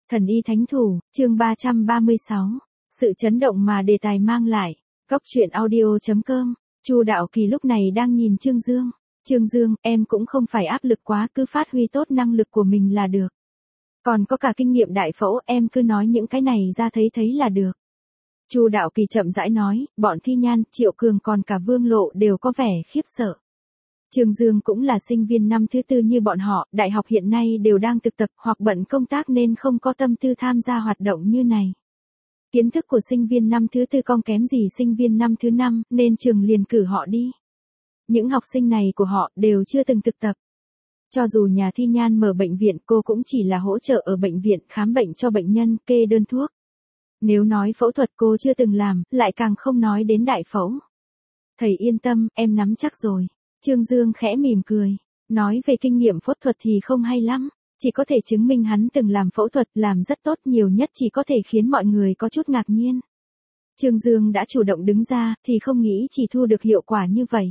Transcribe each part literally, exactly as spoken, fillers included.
Thần y thánh thủ, chương ba trăm ba mươi sáu. Sự chấn động mà đề tài mang lại. Góc truyện audio chấm com. Chu Đạo Kỳ lúc này đang nhìn Trương Dương. Trương Dương, em cũng không phải áp lực quá, cứ phát huy tốt năng lực của mình là được. Còn có cả kinh nghiệm đại phẫu, em cứ nói những cái này ra thấy thấy là được. Chu Đạo Kỳ chậm rãi nói, bọn Thi Nhan, Triệu Cường còn cả Vương Lộ đều có vẻ khiếp sợ. Trương Dương cũng là sinh viên năm thứ tư như bọn họ, đại học hiện nay đều đang thực tập hoặc bận công tác nên không có tâm tư tham gia hoạt động như này. Kiến thức của sinh viên năm thứ tư không kém gì sinh viên năm thứ năm, nên trường liền cử họ đi. Những học sinh này của họ đều chưa từng thực tập. Cho dù nhà Thi Nhan mở bệnh viện, cô cũng chỉ là hỗ trợ ở bệnh viện khám bệnh cho bệnh nhân, kê đơn thuốc. Nếu nói phẫu thuật cô chưa từng làm, lại càng không nói đến đại phẫu. Thầy yên tâm, em nắm chắc rồi. Trương Dương khẽ mỉm cười, nói về kinh nghiệm phẫu thuật thì không hay lắm, chỉ có thể chứng minh hắn từng làm phẫu thuật, làm rất tốt, nhiều nhất chỉ có thể khiến mọi người có chút ngạc nhiên. Trương Dương đã chủ động đứng ra, thì không nghĩ chỉ thu được hiệu quả như vậy.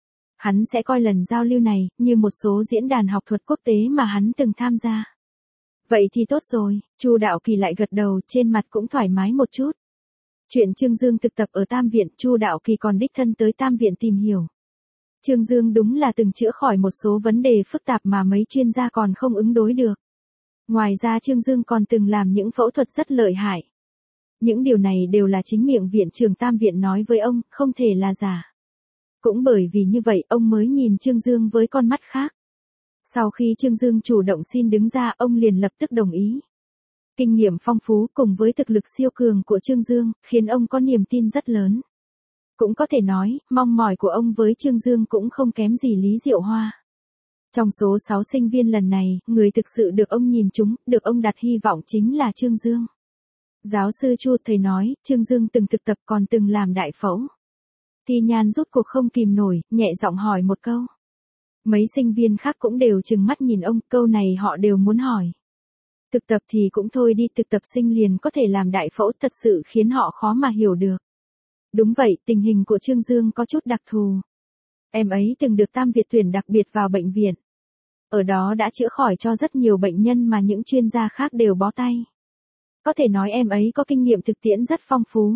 Hắn sẽ coi lần giao lưu này như một số diễn đàn học thuật quốc tế mà hắn từng tham gia. Vậy thì tốt rồi, Chu Đạo Kỳ lại gật đầu, trên mặt cũng thoải mái một chút. Chuyện Trương Dương thực tập ở Tam Viện, Chu Đạo Kỳ còn đích thân tới Tam Viện tìm hiểu. Trương Dương đúng là từng chữa khỏi một số vấn đề phức tạp mà mấy chuyên gia còn không ứng đối được. Ngoài ra Trương Dương còn từng làm những phẫu thuật rất lợi hại. Những điều này đều là chính miệng viện trưởng Tam Viện nói với ông, không thể là giả. Cũng bởi vì như vậy ông mới nhìn Trương Dương với con mắt khác. Sau khi Trương Dương chủ động xin đứng ra, ông liền lập tức đồng ý. Kinh nghiệm phong phú cùng với thực lực siêu cường của Trương Dương, khiến ông có niềm tin rất lớn. Cũng có thể nói, mong mỏi của ông với Trương Dương cũng không kém gì Lý Diệu Hoa. Trong số sáu sinh viên lần này, người thực sự được ông nhìn trúng, được ông đặt hy vọng chính là Trương Dương. Giáo sư Chu thầy nói, Trương Dương từng thực tập còn từng làm đại phẫu. Thi Nhan rút cuộc không kìm nổi, nhẹ giọng hỏi một câu. Mấy sinh viên khác cũng đều trừng mắt nhìn ông, câu này họ đều muốn hỏi. Thực tập thì cũng thôi đi, thực tập sinh liền có thể làm đại phẫu, thật sự khiến họ khó mà hiểu được. Đúng vậy, tình hình của Trương Dương có chút đặc thù. Em ấy từng được Tam Việt tuyển đặc biệt vào bệnh viện. Ở đó đã chữa khỏi cho rất nhiều bệnh nhân mà những chuyên gia khác đều bó tay. Có thể nói em ấy có kinh nghiệm thực tiễn rất phong phú.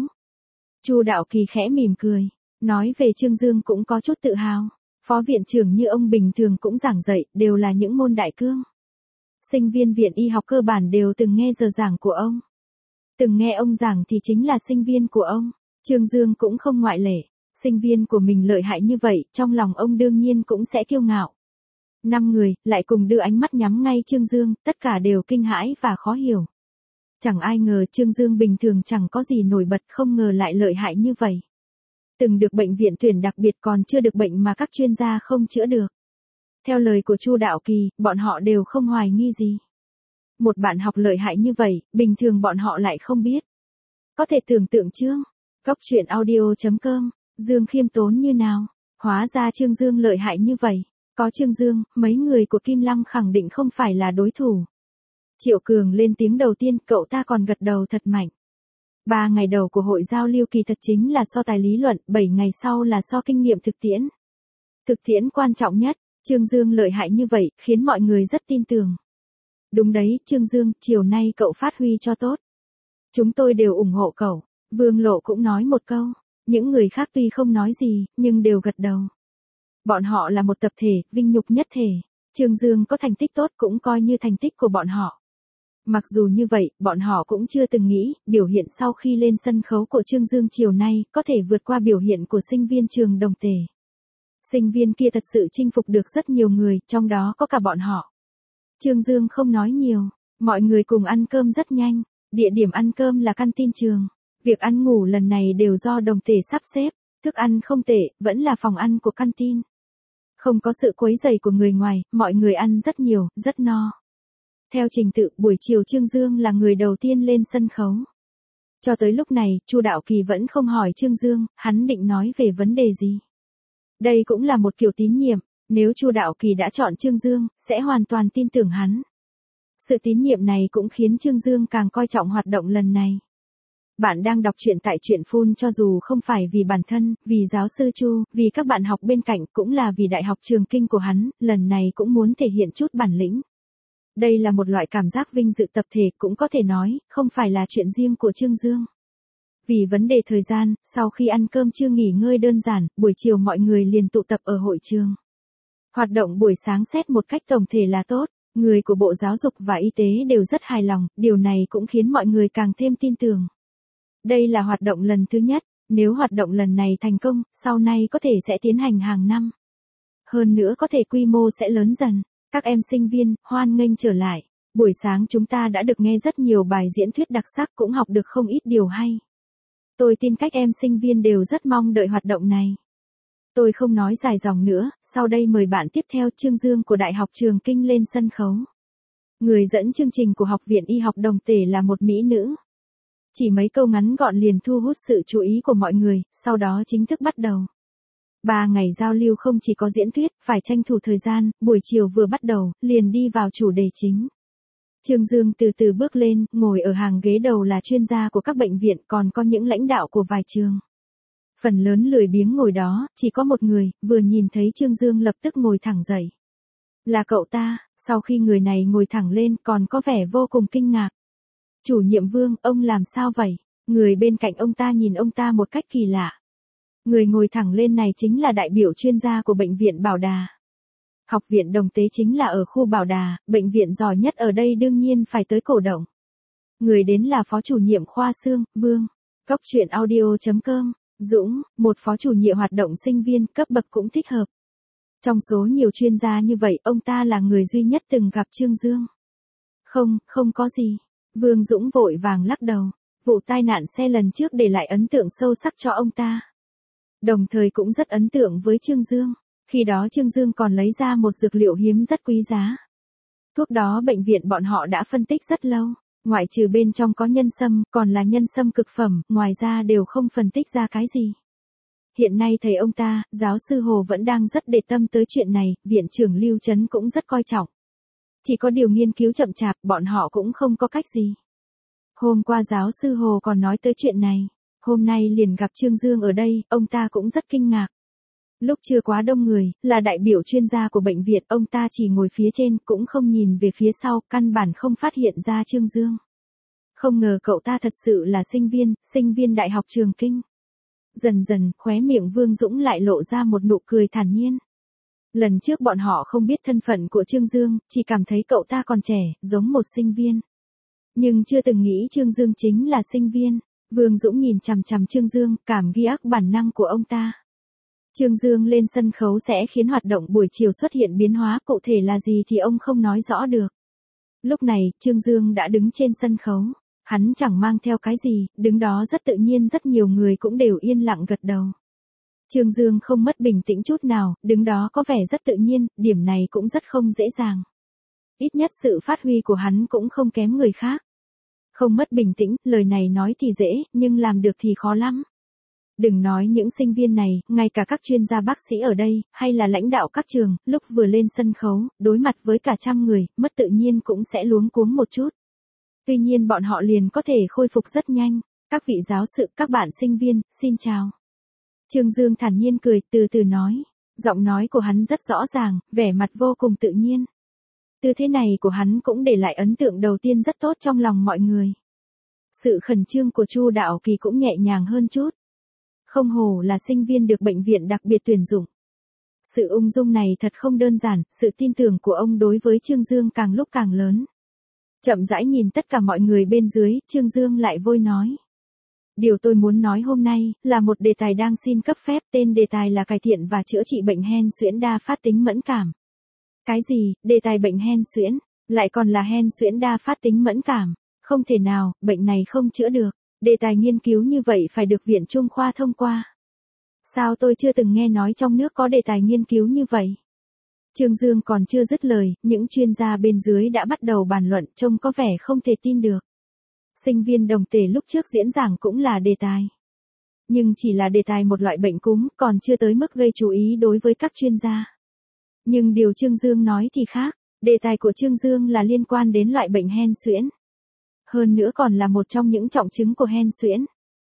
Chu Đạo Kỳ khẽ mỉm cười, nói về Trương Dương cũng có chút tự hào. Phó viện trưởng như ông bình thường cũng giảng dạy, đều là những môn đại cương. Sinh viên viện y học cơ bản đều từng nghe giờ giảng của ông. Từng nghe ông giảng thì chính là sinh viên của ông. Trương Dương cũng không ngoại lệ, sinh viên của mình lợi hại như vậy, trong lòng ông đương nhiên cũng sẽ kiêu ngạo. Năm người, lại cùng đưa ánh mắt nhắm ngay Trương Dương, tất cả đều kinh hãi và khó hiểu. Chẳng ai ngờ Trương Dương bình thường chẳng có gì nổi bật, không ngờ lại lợi hại như vậy. Từng được bệnh viện tuyển đặc biệt, còn chưa được bệnh mà các chuyên gia không chữa được. Theo lời của Chu Đạo Kỳ, bọn họ đều không hoài nghi gì. Một bạn học lợi hại như vậy, bình thường bọn họ lại không biết. Có thể tưởng tượng chương. Góc truyện audio chấm com, Dương khiêm tốn như nào, hóa ra Trương Dương lợi hại như vậy, có Trương Dương, mấy người của Kim Lăng khẳng định không phải là đối thủ. Triệu Cường lên tiếng đầu tiên, cậu ta còn gật đầu thật mạnh. Ba ngày đầu của hội giao lưu kỳ thật chính là so tài lý luận, bảy ngày sau là so kinh nghiệm thực tiễn. Thực tiễn quan trọng nhất, Trương Dương lợi hại như vậy, khiến mọi người rất tin tưởng. Đúng đấy, Trương Dương, chiều nay cậu phát huy cho tốt. Chúng tôi đều ủng hộ cậu. Vương Lộ cũng nói một câu, những người khác tuy không nói gì, nhưng đều gật đầu. Bọn họ là một tập thể, vinh nhục nhất thể. Trương Dương có thành tích tốt cũng coi như thành tích của bọn họ. Mặc dù như vậy, bọn họ cũng chưa từng nghĩ, biểu hiện sau khi lên sân khấu của Trương Dương chiều nay, có thể vượt qua biểu hiện của sinh viên trường Đồng Tề. Sinh viên kia thật sự chinh phục được rất nhiều người, trong đó có cả bọn họ. Trương Dương không nói nhiều, mọi người cùng ăn cơm rất nhanh, địa điểm ăn cơm là căn tin trường. Việc ăn ngủ lần này đều do Đồng Tề sắp xếp, thức ăn không tệ, vẫn là phòng ăn của căn tin. Không có sự quấy rầy của người ngoài, mọi người ăn rất nhiều, rất no. Theo trình tự, buổi chiều Trương Dương là người đầu tiên lên sân khấu. Cho tới lúc này, Chu Đạo Kỳ vẫn không hỏi Trương Dương, hắn định nói về vấn đề gì. Đây cũng là một kiểu tín nhiệm, nếu Chu Đạo Kỳ đã chọn Trương Dương, sẽ hoàn toàn tin tưởng hắn. Sự tín nhiệm này cũng khiến Trương Dương càng coi trọng hoạt động lần này. Bạn đang đọc truyện tại truyện phun, cho dù không phải vì bản thân, vì giáo sư Chu, vì các bạn học bên cạnh, cũng là vì Đại học Trường Kinh của hắn, lần này cũng muốn thể hiện chút bản lĩnh. Đây là một loại cảm giác vinh dự tập thể, cũng có thể nói, không phải là chuyện riêng của Trương Dương. Vì vấn đề thời gian, sau khi ăn cơm trưa nghỉ ngơi đơn giản, buổi chiều mọi người liền tụ tập ở hội trường. Hoạt động buổi sáng xét một cách tổng thể là tốt, người của Bộ Giáo dục và Y tế đều rất hài lòng, điều này cũng khiến mọi người càng thêm tin tưởng. Đây là hoạt động lần thứ nhất, nếu hoạt động lần này thành công, sau này có thể sẽ tiến hành hàng năm. Hơn nữa có thể quy mô sẽ lớn dần. Các em sinh viên, hoan nghênh trở lại. Buổi sáng chúng ta đã được nghe rất nhiều bài diễn thuyết đặc sắc, cũng học được không ít điều hay. Tôi tin các em sinh viên đều rất mong đợi hoạt động này. Tôi không nói dài dòng nữa, sau đây mời bạn tiếp theo Trương Dương của Đại học Trường Kinh lên sân khấu. Người dẫn chương trình của Học viện Y học Đồng Tể là một mỹ nữ. Chỉ mấy câu ngắn gọn liền thu hút sự chú ý của mọi người, sau đó chính thức bắt đầu. Ba ngày giao lưu không chỉ có diễn thuyết, phải tranh thủ thời gian, buổi chiều vừa bắt đầu, liền đi vào chủ đề chính. Trương Dương từ từ bước lên, ngồi ở hàng ghế đầu là chuyên gia của các bệnh viện, còn có những lãnh đạo của vài trường. Phần lớn lười biếng ngồi đó, chỉ có một người, vừa nhìn thấy Trương Dương lập tức ngồi thẳng dậy. Là cậu ta, sau khi người này ngồi thẳng lên còn có vẻ vô cùng kinh ngạc. Chủ nhiệm Vương, ông làm sao vậy? Người bên cạnh ông ta nhìn ông ta một cách kỳ lạ. Người ngồi thẳng lên này chính là đại biểu chuyên gia của bệnh viện Bảo Đà. Học viện Đồng Tế chính là ở khu Bảo Đà, bệnh viện giỏi nhất ở đây đương nhiên phải tới cổ động. Người đến là phó chủ nhiệm khoa xương, Vương. Cóc truyện audio chấm com, Dũng, một phó chủ nhiệm hoạt động sinh viên, cấp bậc cũng thích hợp. Trong số nhiều chuyên gia như vậy, ông ta là người duy nhất từng gặp Trương Dương. Không, không có gì. Vương Dũng vội vàng lắc đầu. Vụ tai nạn xe lần trước để lại ấn tượng sâu sắc cho ông ta. Đồng thời cũng rất ấn tượng với Trương Dương. Khi đó Trương Dương còn lấy ra một dược liệu hiếm rất quý giá. Thuốc đó bệnh viện bọn họ đã phân tích rất lâu. Ngoại trừ bên trong có nhân sâm, còn là nhân sâm cực phẩm, ngoài ra đều không phân tích ra cái gì. Hiện nay thầy ông ta, giáo sư Hồ vẫn đang rất để tâm tới chuyện này, viện trưởng Lưu Trấn cũng rất coi trọng. Chỉ có điều nghiên cứu chậm chạp, bọn họ cũng không có cách gì. Hôm qua giáo sư Hồ còn nói tới chuyện này. Hôm nay liền gặp Trương Dương ở đây, ông ta cũng rất kinh ngạc. Lúc chưa quá đông người, là đại biểu chuyên gia của bệnh viện, ông ta chỉ ngồi phía trên, cũng không nhìn về phía sau, căn bản không phát hiện ra Trương Dương. Không ngờ cậu ta thật sự là sinh viên, sinh viên Đại học Trường Kinh. Dần dần, khóe miệng Vương Dũng lại lộ ra một nụ cười thản nhiên. Lần trước bọn họ không biết thân phận của Trương Dương, chỉ cảm thấy cậu ta còn trẻ, giống một sinh viên. Nhưng chưa từng nghĩ Trương Dương chính là sinh viên. Vương Dũng nhìn chằm chằm Trương Dương, cảm ghi ác bản năng của ông ta. Trương Dương lên sân khấu sẽ khiến hoạt động buổi chiều xuất hiện biến hóa, cụ thể là gì thì ông không nói rõ được. Lúc này, Trương Dương đã đứng trên sân khấu. Hắn chẳng mang theo cái gì, đứng đó rất tự nhiên, rất nhiều người cũng đều yên lặng gật đầu. Trương Dương không mất bình tĩnh chút nào, đứng đó có vẻ rất tự nhiên, điểm này cũng rất không dễ dàng. Ít nhất sự phát huy của hắn cũng không kém người khác. Không mất bình tĩnh, lời này nói thì dễ, nhưng làm được thì khó lắm. Đừng nói những sinh viên này, ngay cả các chuyên gia bác sĩ ở đây, hay là lãnh đạo các trường, lúc vừa lên sân khấu, đối mặt với cả trăm người, mất tự nhiên cũng sẽ luống cuống một chút. Tuy nhiên bọn họ liền có thể khôi phục rất nhanh. Các vị giáo sự, các bạn sinh viên, xin chào. Trương Dương thản nhiên cười, từ từ nói. Giọng nói của hắn rất rõ ràng, vẻ mặt vô cùng tự nhiên. Tư thế này của hắn cũng để lại ấn tượng đầu tiên rất tốt trong lòng mọi người. Sự khẩn trương của Chu Đạo Kỳ cũng nhẹ nhàng hơn chút. Không hổ là sinh viên được bệnh viện đặc biệt tuyển dụng. Sự ung dung này thật không đơn giản, sự tin tưởng của ông đối với Trương Dương càng lúc càng lớn. Chậm rãi nhìn tất cả mọi người bên dưới, Trương Dương lại vội nói. Điều tôi muốn nói hôm nay, là một đề tài đang xin cấp phép, tên đề tài là cải thiện và chữa trị bệnh hen suyễn đa phát tính mẫn cảm. Cái gì, đề tài bệnh hen suyễn, lại còn là hen suyễn đa phát tính mẫn cảm, không thể nào, bệnh này không chữa được, đề tài nghiên cứu như vậy phải được Viện Trung khoa thông qua. Sao tôi chưa từng nghe nói trong nước có đề tài nghiên cứu như vậy? Trương Dương còn chưa dứt lời, những chuyên gia bên dưới đã bắt đầu bàn luận, trông có vẻ không thể tin được. Sinh viên Đồng Tể lúc trước diễn giảng cũng là đề tài. Nhưng chỉ là đề tài một loại bệnh cúm, còn chưa tới mức gây chú ý đối với các chuyên gia. Nhưng điều Trương Dương nói thì khác, đề tài của Trương Dương là liên quan đến loại bệnh hen suyễn. Hơn nữa còn là một trong những trọng chứng của hen suyễn.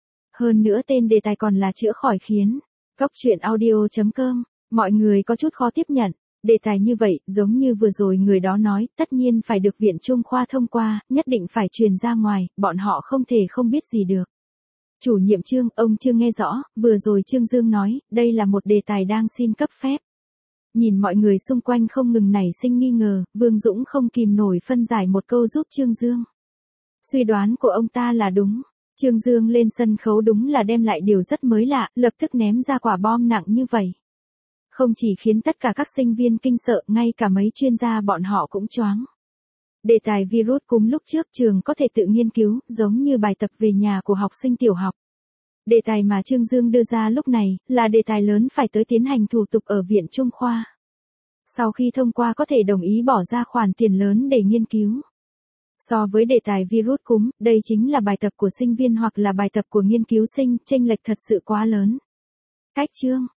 Hơn nữa tên đề tài còn là chữa khỏi khiến. Cóc truyện audio chấm com, mọi người có chút khó tiếp nhận. Đề tài như vậy, giống như vừa rồi người đó nói, tất nhiên phải được Viện Trung khoa thông qua, nhất định phải truyền ra ngoài, bọn họ không thể không biết gì được. Chủ nhiệm Trương, ông chưa nghe rõ, vừa rồi Trương Dương nói, đây là một đề tài đang xin cấp phép. Nhìn mọi người xung quanh không ngừng nảy sinh nghi ngờ, Vương Dũng không kìm nổi phân giải một câu giúp Trương Dương. Suy đoán của ông ta là đúng. Trương Dương lên sân khấu đúng là đem lại điều rất mới lạ, lập tức ném ra quả bom nặng như vậy. Không chỉ khiến tất cả các sinh viên kinh sợ, ngay cả mấy chuyên gia bọn họ cũng choáng. Đề tài virus cúm lúc trước trường có thể tự nghiên cứu, giống như bài tập về nhà của học sinh tiểu học. Đề tài mà Trương Dương đưa ra lúc này, là đề tài lớn phải tới tiến hành thủ tục ở Viện Trung khoa. Sau khi thông qua có thể đồng ý bỏ ra khoản tiền lớn để nghiên cứu. So với đề tài virus cúm, đây chính là bài tập của sinh viên hoặc là bài tập của nghiên cứu sinh, chênh lệch thật sự quá lớn. Cách chương